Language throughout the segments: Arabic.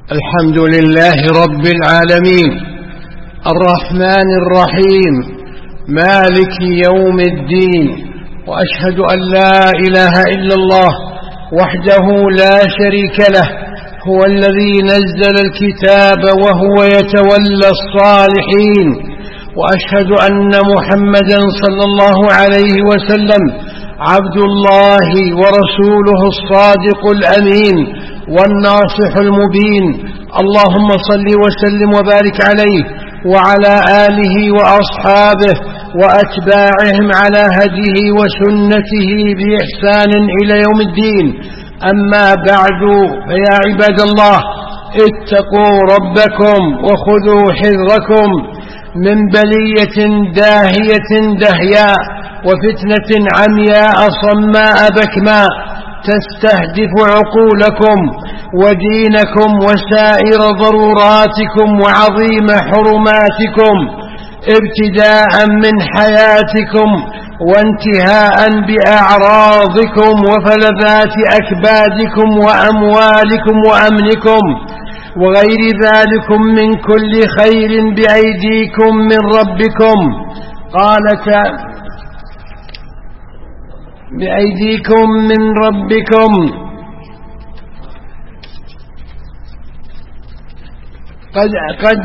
الحمد لله رب العالمين الرحمن الرحيم مالك يوم الدين، وأشهد أن لا إله إلا الله وحده لا شريك له، هو الذي نزل الكتاب وهو يتولى الصالحين، وأشهد أن محمدا صلى الله عليه وسلم عبد الله ورسوله الصادق الأمين والناصح المبين. اللهم صل وسلم وبارك عليه وعلى آله وأصحابه وأتباعهم على هديه وسنته بإحسان إلى يوم الدين. أما بعد، فيا عباد الله، اتقوا ربكم وخذوا حذركم من بلية داهية دهياء وفتنة عمياء صماء بكماء تستهدف عقولكم ودينكم وسائر ضروراتكم وعظيم حرماتكم، ابتداء من حياتكم وانتهاء بأعراضكم وفلذات أكبادكم وأموالكم وأمنكم وغير ذلك من كل خير بأيديكم من ربكم. قال بأيديكم من ربكم. قد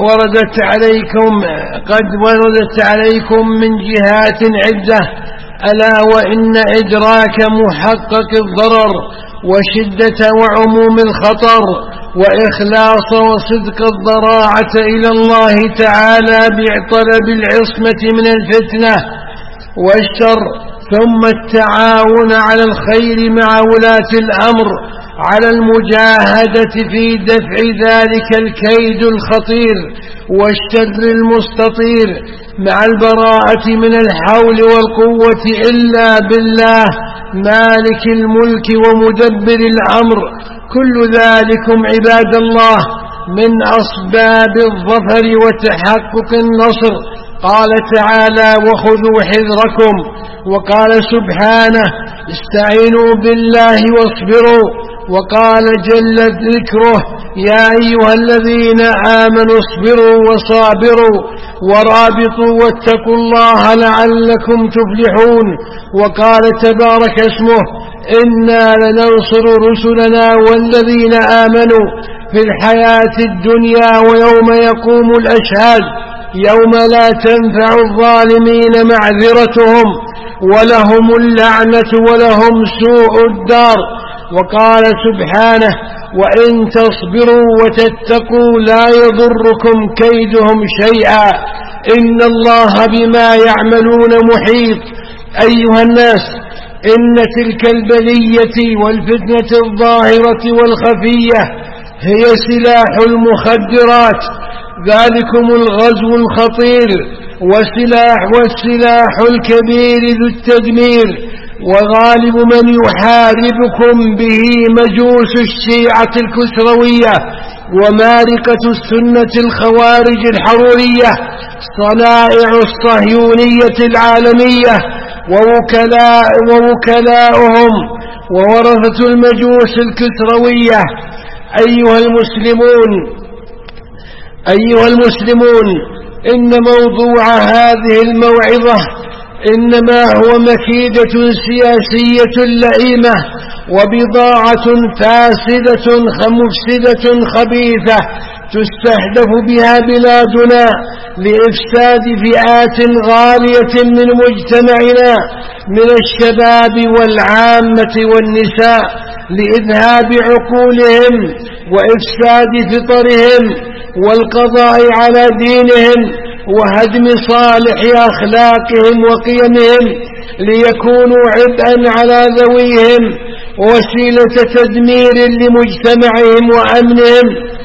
وردت عليكم من جهات عدة، ألا وإن إدراك محقق الضرر وشدة وعموم الخطر وإخلاص وصدق الضراعة إلى الله تعالى بطلب العصمة من الفتنة والشر، ثم التعاون على الخير مع ولاة الأمر على المجاهدة في دفع ذلك الكيد الخطير والشر المستطير، مع البراءة من الحول والقوة إلا بالله مالك الملك ومدبر الأمر. كل ذلكم عباد الله من أسباب الظفر وتحقق النصر. قال تعالى: وخذوا حذركم. وقال سبحانه: استعينوا بالله واصبروا. وقال جل ذكره: يا أيها الذين آمنوا اصبروا وصابروا ورابطوا واتقوا الله لعلكم تفلحون. وقال تبارك اسمه: إنا لننصر رسلنا والذين آمنوا في الحياة الدنيا ويوم يقوم الأشهاد، يوم لا تنفع الظالمين معذرتهم ولهم اللعنة ولهم سوء الدار. وقال سبحانه: وإن تصبروا وتتقوا لا يضركم كيدهم شيئا إن الله بما يعملون محيط. أيها الناس، إن تلك البلية والفتنة الظاهرة والخفية هي سلاح المخدرات، ذلكم الغزو الخطير والسلاح الكبير ذو التدمير، وغالب من يحاربكم به مجوس الشيعة الكسروية ومارقة السنة الخوارج الحرورية، صنائع الصهيونية العالمية ووكلاؤهم وورثة المجوس الكسروية. أيها المسلمون، إن موضوع هذه الموعظة إنما هو مكيدة سياسية لئيمة وبضاعة فاسدة مفسدة خبيثة تستهدف بها بلادنا لإفساد فئات غالية من مجتمعنا من الشباب والعامة والنساء، لإذهاب عقولهم وإفساد فطرهم والقضاء على دينهم وهدم صالح أخلاقهم وقيمهم، ليكونوا عبئا على ذويهم ووسيلة تدمير لمجتمعهم وأمنهم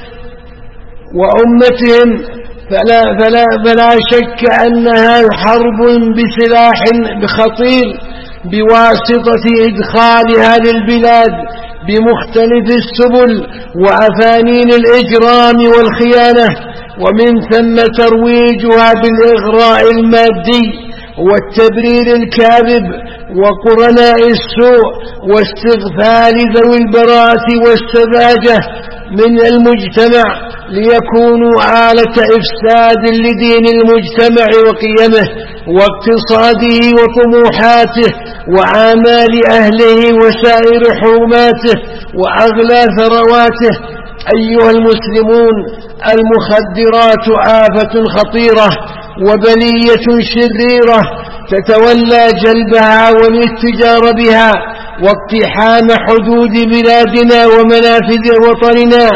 وأمتهم. فلا شك أنها حرب بسلاح خطير بواسطة إدخالها للبلاد بمختلف السبل وأفانين الإجرام والخيانة، ومن ثم ترويجها بالإغراء المادي والتبرير الكاذب وقرناء السوء واستغفال ذوي البراءة والسذاجة من المجتمع ليكونوا آلة إفساد لدين المجتمع وقيمه واقتصاده وطموحاته وآمال أهله وسائر حرماته وأغلى ثرواته. أيها المسلمون، المخدرات آفة خطيرة وبلية شريرة تتولى جلبها والاتجار بها واقتحام حدود بلادنا ومنافذ وطننا.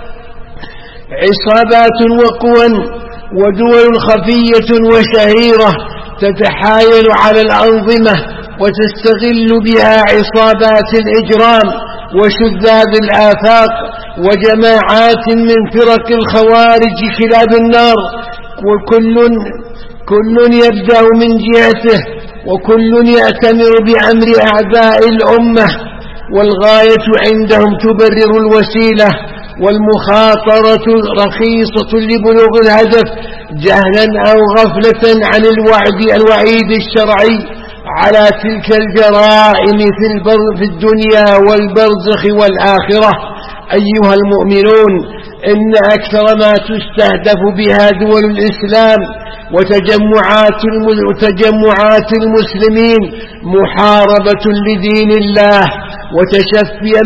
عصابات وقوى ودول خفية وشهيرة تتحايل على الأنظمة وتستغل بها عصابات الإجرام وشذاذ الآفاق وجماعات من فرق الخوارج كلاب النار، وكل يبدأ من جهته وكل يأتمر بأمر أعداء الأمة، والغاية عندهم تبرر الوسيلة، والمخاطرة رخيصة لبلوغ الهدف جهلا أو غفلة عن الوعيد الشرعي على تلك الجرائم في الدنيا والبرزخ والآخرة. أيها المؤمنون، إن أكثر ما تستهدف بها دول الإسلام وتجمعات المسلمين محاربة لدين الله وتشفيا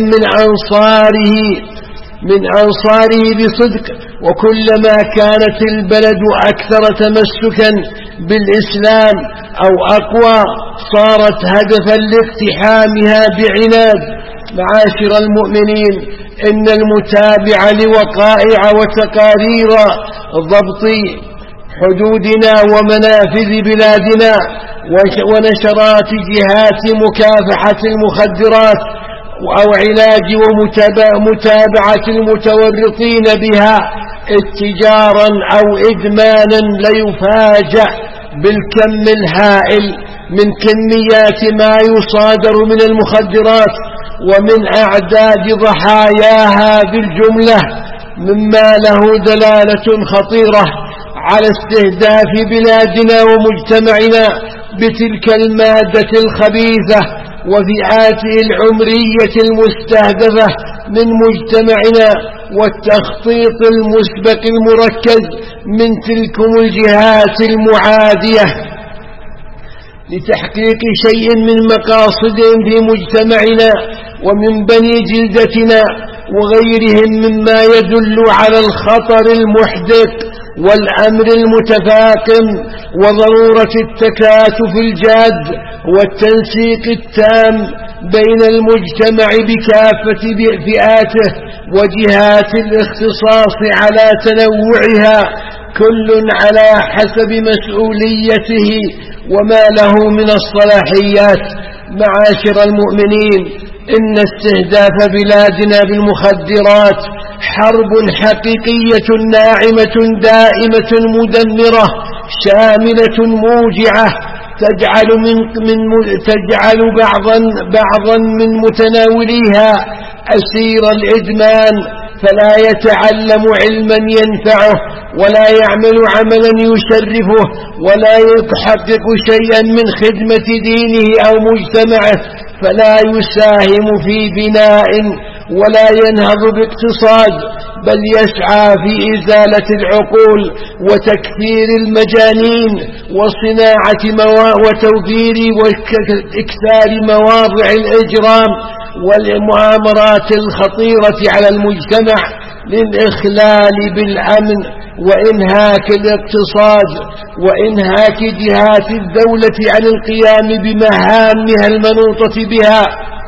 من أنصاره بصدق. وكلما كانت البلد أكثر تمسكا بالإسلام أو أقوى صارت هدفا لاقتحامها بعناد. معاشر المؤمنين، إن المتابع لوقائع وتقارير ضبط حدودنا ومنافذ بلادنا ونشرات جهات مكافحة المخدرات أو علاج ومتابعة المتورطين بها اتجارا أو إدمانا ليفاجأ بالكم الهائل من كميات ما يصادر من المخدرات ومن أعداد ضحاياها بالجملة، مما له دلالة خطيرة على استهداف بلادنا ومجتمعنا بتلك المادة الخبيثة وفئاته العمرية المستهدفة من مجتمعنا، والتخطيط المسبق المركز من تلكم الجهات المعادية لتحقيق شيء من مقاصدهم في مجتمعنا ومن بني جلدتنا وغيرهم مما يدل على الخطر المحدق والأمر المتفاقم وضرورة التكاتف الجاد والتنسيق التام بين المجتمع بكافة فئاته وجهات الاختصاص على تنوعها، كل على حسب مسؤوليته وما له من الصلاحيات. معاشر المؤمنين، إن استهداف بلادنا بالمخدرات حرب حقيقية ناعمة دائمة مدمرة شاملة موجعة تجعل بعضا من متناوليها أسير الإدمان، فلا يتعلم علما ينفعه ولا يعمل عملا يشرفه ولا يحقق شيئا من خدمة دينه أو مجتمعه، فلا يساهم في بناء ولا ينهض باقتصاد، بل يسعى في إزالة العقول وتكثير المجانين وصناعة وتوفير وإكثار مواضع الإجرام والمؤامرات الخطيرة على المجتمع للإخلال بالأمن وإنهاك الاقتصاد وإنهاك جهات الدولة عن القيام بمهامها المنوطة بها،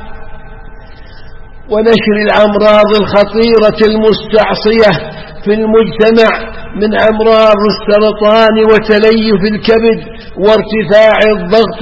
ونشر الأمراض الخطيرة المستعصية في المجتمع من أمراض السرطان وتليف الكبد وارتفاع الضغط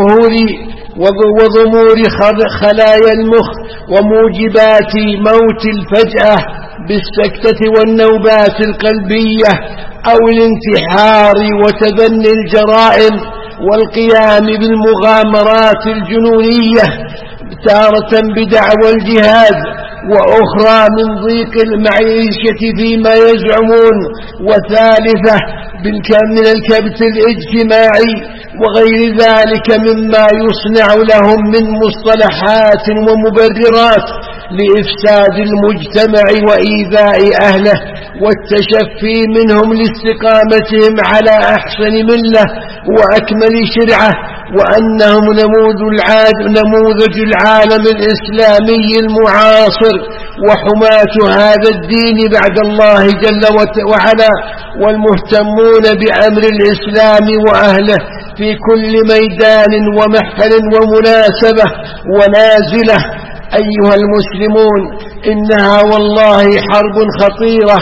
وضمور خلايا المخ وموجبات موت الفجأة بالسكتة والنوبات القلبية أو الانتحار وتبني الجرائم والقيام بالمغامرات الجنونية، تارة بدعوى الجهاد وأخرى من ضيق المعيشة فيما يزعمون، وثالثة من الكبت الاجتماعي وغير ذلك مما يصنع لهم من مصطلحات ومبررات لإفساد المجتمع وإيذاء أهله والتشفي منهم لاستقامتهم على أحسن ملة وأكمل شرعة، وأنهم نموذج العالم الإسلامي المعاصر وحماة هذا الدين بعد الله جل وعلا، والمهتمون بأمر الإسلام وأهله في كل ميدان ومحفل ومناسبة ونازلة. أيها المسلمون، إنها والله حرب خطيرة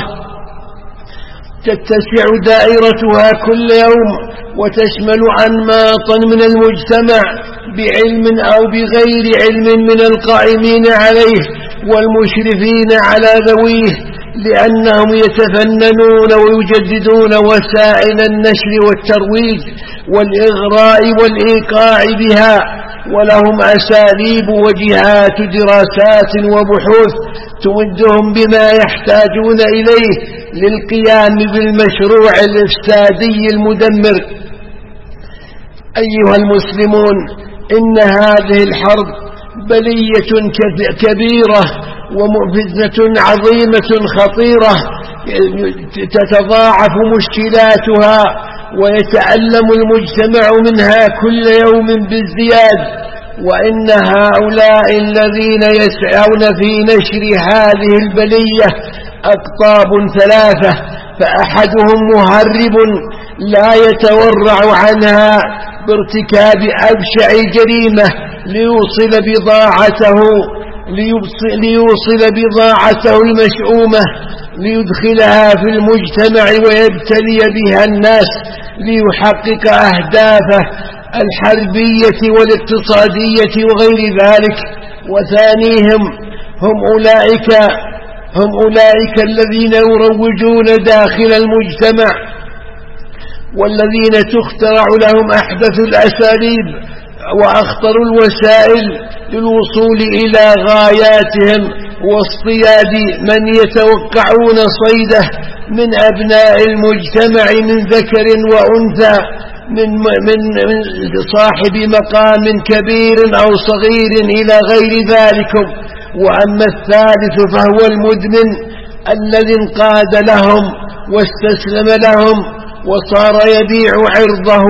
تتسع دائرتها كل يوم وتشمل أنماطا من المجتمع بعلم أو بغير علم من القائمين عليه والمشرفين على ذويه، لأنهم يتفننون ويجددون وسائل النشر والترويج والإغراء والإيقاع بها، ولهم أساليب وجهات دراسات وبحوث تمدهم بما يحتاجون إليه للقيام بالمشروع الإفسادي المدمر. أيها المسلمون، إن هذه الحرب بلية كبيرة وفتنة عظيمة خطيرة تتضاعف مشكلاتها ويتألم المجتمع منها كل يوم بالزياد، وإن هؤلاء الذين يسعون في نشر هذه البلية أقطاب ثلاثة، فأحدهم مهرب لا يتورع عنها بارتكاب أبشع جريمة ليوصل بضاعته المشؤومة ليدخلها في المجتمع ويبتلي بها الناس ليحقق أهدافه الحربية والاقتصادية وغير ذلك. وثانيهم هم أولئك الذين يروجون داخل المجتمع والذين تخترع لهم أحدث الأساليب وأخطر الوسائل للوصول إلى غاياتهم واصطياد من يتوقعون صيده من أبناء المجتمع من ذكر وأنثى، من صاحب مقام كبير أو صغير إلى غير ذلك. وأما الثالث فهو المدمن الذي انقاد لهم واستسلم لهم وصار يبيع عرضه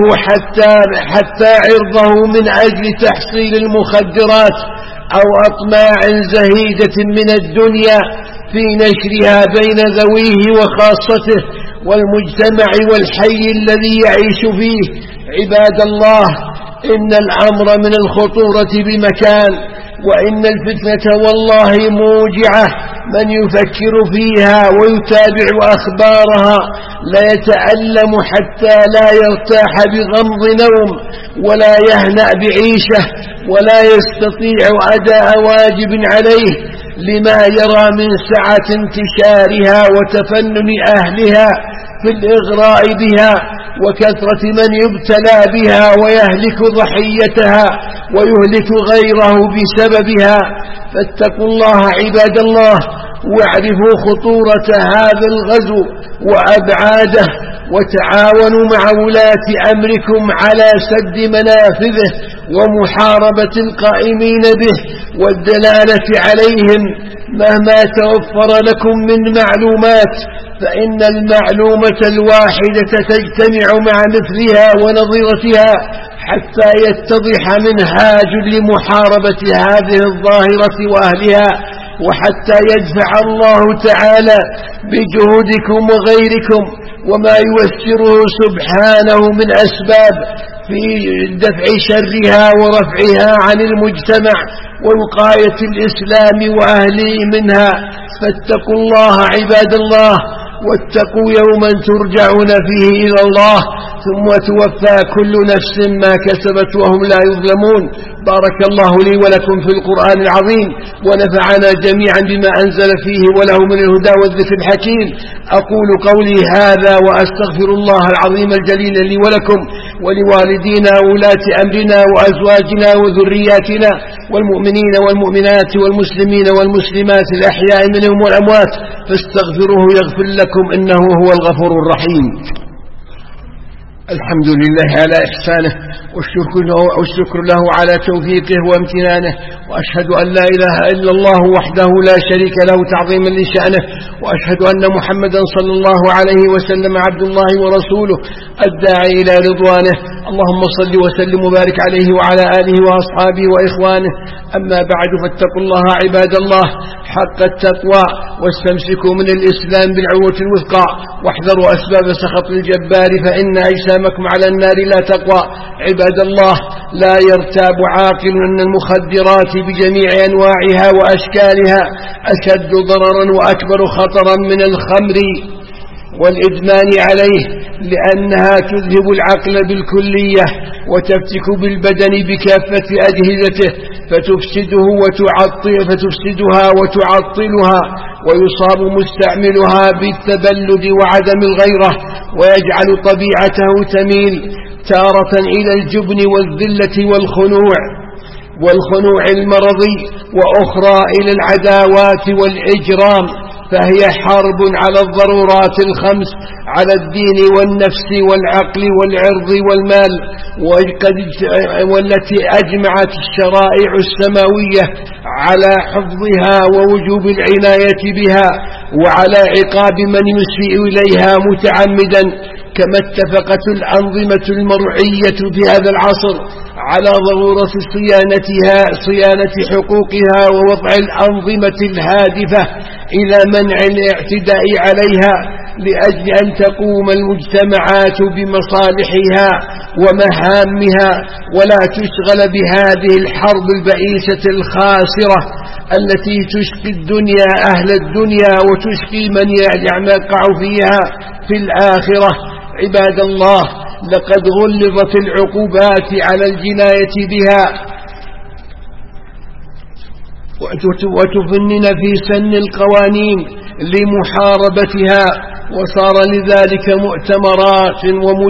حتى عرضه من أجل تحصيل المخدرات أو أطماع زهيدة من الدنيا في نشرها بين ذويه وخاصته والمجتمع والحي الذي يعيش فيه. عباد الله، إن الأمر من الخطورة بمكان، وإن الفتنة والله موجعة، من يفكر فيها ويتابع أخبارها لا يتألم حتى لا يرتاح بغمض نوم ولا يهنأ بعيشه ولا يستطيع أداء واجب عليه لما يرى من سعة انتشارها وتفنن أهلها في الإغراء بها وكثرة من يبتلى بها ويهلك ضحيتها ويهلك غيره بسببها. فاتقوا الله عباد الله، واعرفوا خطورة هذا الغزو وأبعاده، وتعاونوا مع ولاة أمركم على سد منافذه ومحاربة القائمين به والدلالة عليهم مهما توفر لكم من معلومات، فإن المعلومة الواحدة تجتمع مع مثلها ونظيرتها حتى يتضح منهاج لمحاربة هذه الظاهرة وأهلها، وحتى يدفع الله تعالى بجهودكم وغيركم وما يوسره سبحانه من أسباب في دفع شرها ورفعها عن المجتمع ووقاية الإسلام وأهله منها. فاتقوا الله عباد الله، واتقوا يوما ترجعون فيه إلى الله ثم توفى كل نفس ما كسبت وهم لا يظلمون. بارك الله لي ولكم في القرآن العظيم، ونفعنا جميعا بما أنزل فيه وله من الهدى والذكر الحكيم. أقول قولي هذا وأستغفر الله العظيم الجليل لي ولكم ولوالدينا وولاة أمرنا وأزواجنا وذرياتنا والمؤمنين والمؤمنات والمسلمين والمسلمات الأحياء منهم والأموات، فاستغفروه يغفر لكم إنه هو الغفور الرحيم. الحمد لله على إحسانه، والشكر له على توفيقه وامتنانه، وأشهد أن لا إله إلا الله وحده لا شريك له تعظيما لشأنه، وأشهد أن محمدا صلى الله عليه وسلم عبد الله ورسوله الداعي إلى رضوانه. اللهم صل وسلم وبارك عليه وعلى آله وأصحابه وإخوانه. أما بعد، فاتقوا الله عباد الله حق التقوى، واستمسكوا من الإسلام بالعروة الوثقى، واحذروا أسباب سخط الجبار، فإن أجسامكم على النار لا تقوى. عباد الله، لا يرتاب عاقل أن المخدرات بجميع أنواعها وأشكالها أشد ضررا وأكبر خطرا من الخمر والإدمان عليه، لأنها تذهب العقل بالكلية وتفتك بالبدن بكافة أجهزته فتفسدها وتعطلها، ويصاب مستعملها بالتبلد وعدم الغيرة، ويجعل طبيعته تميل تارة إلى الجبن والذلة والخنوع المرضي، وأخرى إلى العداوات والإجرام. فهي حرب على الضرورات الخمس، على الدين والنفس والعقل والعرض والمال، والتي أجمعت الشرائع السماوية على حفظها ووجوب العناية بها، وعلى عقاب من يسيء إليها متعمدا. كما اتفقت الأنظمة المرعية في هذا العصر على ضرورة صيانة حقوقها، ووضع الأنظمة الهادفة إلى منع الاعتداء عليها، لأجل أن تقوم المجتمعات بمصالحها ومهامها، ولا تشغل بهذه الحرب البئيسة الخاسرة التي تشقي الدنيا أهل الدنيا وتشقي من يقع فيها في الآخرة. عباد الله، لقد غلظت العقوبات على الجناية بها، وتفنن في سن القوانين لمحاربتها، وصار لذلك مؤتمرات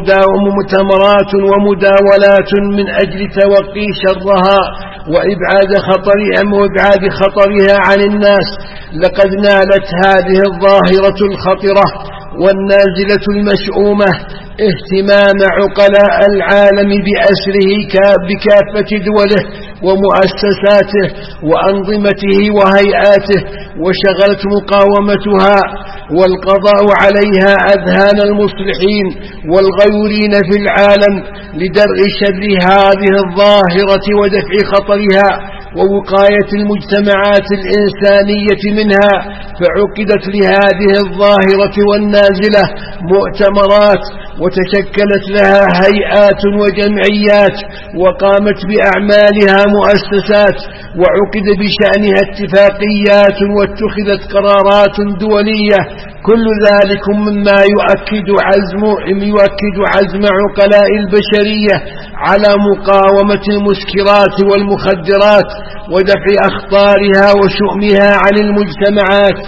ومداولات من أجل توقي شرها وإبعاد خطرها عن الناس. لقد نالت هذه الظاهرة الخطرة والنازلة المشؤومة اهتمام عقلاء العالم بأسره بكافة دوله ومؤسساته وأنظمته وهيئاته، وشغلت مقاومتها والقضاء عليها أذهان المصلحين والغيورين في العالم لدرء شر هذه الظاهرة ودفع خطرها ووقاية المجتمعات الإنسانية منها. فعقدت لهذه الظاهرة والنازلة مؤتمرات، وتشكلت لها هيئات وجمعيات، وقامت بأعمالها مؤسسات، وعقد بشأنها اتفاقيات، واتخذت قرارات دولية. كل ذلك مما يؤكد عزم عقلاء البشرية على مقاومة المسكرات والمخدرات ودفع أخطارها وشؤمها عن المجتمعات.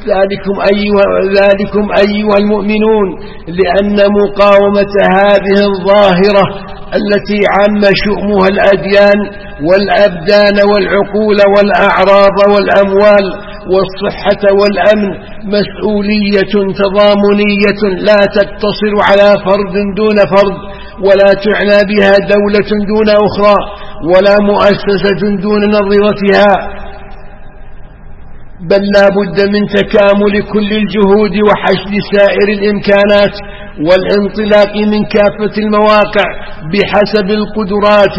ذلكم أيها المؤمنون، لأن مقاومة هذه الظاهرة التي عم شؤمها الأديان والأبدان والعقول والأعراض والأموال والصحة والأمن مسؤولية تضامنية لا تقتصر على فرد دون فرد، ولا تعنى بها دولة دون أخرى، ولا مؤسسة دون نظيرتها، بل لا بد من تكامل كل الجهود وحشد سائر الإمكانات والانطلاق من كافة المواقع بحسب القدرات،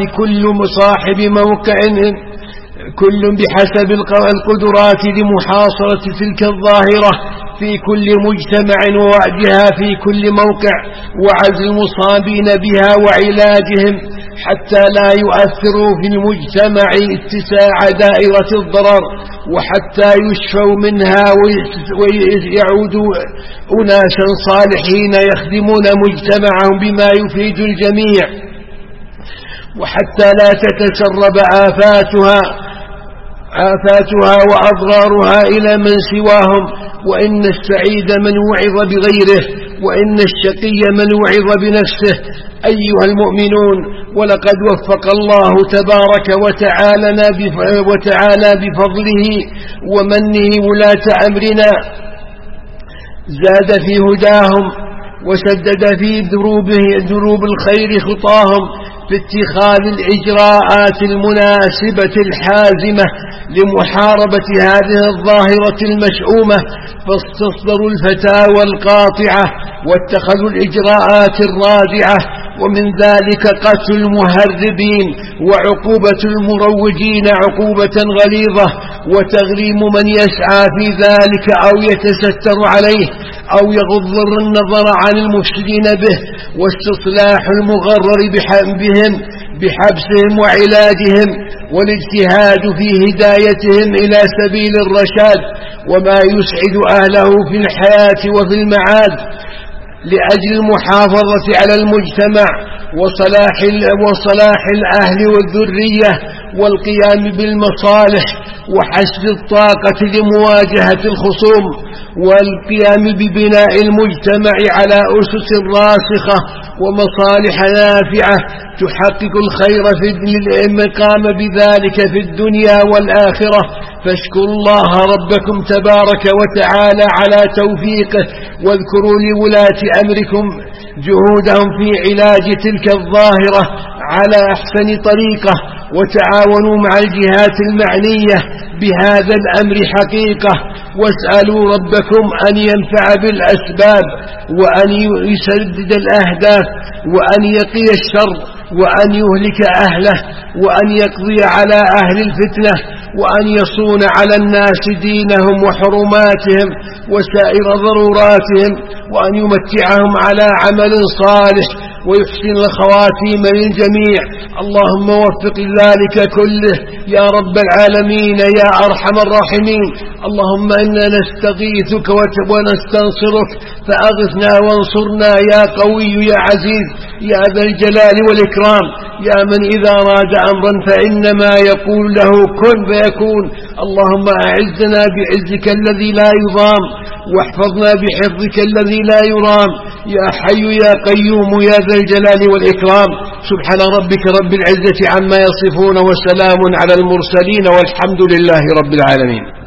كل بحسب القدرات لمحاصرة تلك الظاهرة في كل مجتمع ووعدها في كل موقع، وعزل المصابين بها وعلاجهم حتى لا يؤثروا في المجتمع اتساع دائرة الضرر، وحتى يشفوا منها ويعودوا أناسا صالحين يخدمون مجتمعهم بما يفيد الجميع، وحتى لا تتسرب آفاتها وأضرارها إلى من سواهم. وإن السعيد من وعظ بغيره، وإن الشقي من وعظ بنفسه. أيها المؤمنون، ولقد وفق الله تبارك وتعالى بفضله ومنه ولاة أمرنا، زاد في هداهم وسدد في دروب الخير خطاهم، في اتخاذ الإجراءات المناسبة الحازمة لمحاربة هذه الظاهرة المشؤومة، فاستصدروا الفتاوى القاطعة واتخذوا الإجراءات الرادعة، ومن ذلك قتل المهربين وعقوبة المروجين عقوبة غليظة، وتغريم من يسعى في ذلك أو يتستر عليه أو يغض النظر عن المفسدين به، واستصلاح المغرر بهم بحبسهم وعلاجهم، والاجتهاد في هدايتهم إلى سبيل الرشاد وما يسعد أهله في الحياة وفي المعاد، لأجل المحافظة على المجتمع وصلاح الأهل والذرية، والقيام بالمصالح وحشد الطاقة لمواجهة الخصوم، والقيام ببناء المجتمع على أسس راسخة ومصالح نافعة تحقق الخير لمن قام بذلك في الدنيا والآخرة. فاشكروا الله ربكم تبارك وتعالى على توفيقه، واذكروا لولاة أمركم جهودهم في علاج تلك الظاهرة على أحسن طريقة، وتعاونوا مع الجهات المعنية بهذا الأمر حقيقة، واسألوا ربكم أن ينفع بالأسباب، وأن يسدد الأهداف، وأن يقي الشر، وأن يهلك أهله، وأن يقضي على أهل الفتنة، وأن يصون على الناس دينهم وحرماتهم وسائر ضروراتهم، وأن يمتعهم على عمل صالح ويحسن الخواتيم للجميع. اللهم وفق ذلك كله يا رب العالمين يا أرحم الراحمين. اللهم إنا نستغيثك ونستنصرك، فأغثنا وانصرنا يا قوي يا عزيز يا ذا الجلال والإكرام، يا من إذا أراد أمرا فإنما يقول له كن فيكون. اللهم أعزنا بعزك الذي لا يضام، واحفظنا بحفظك الذي لا يرام، يا حي يا قيوم يا ذا الجلال والإكرام. سبحان ربك رب العزة عما يصفون، وسلام على المرسلين، والحمد لله رب العالمين.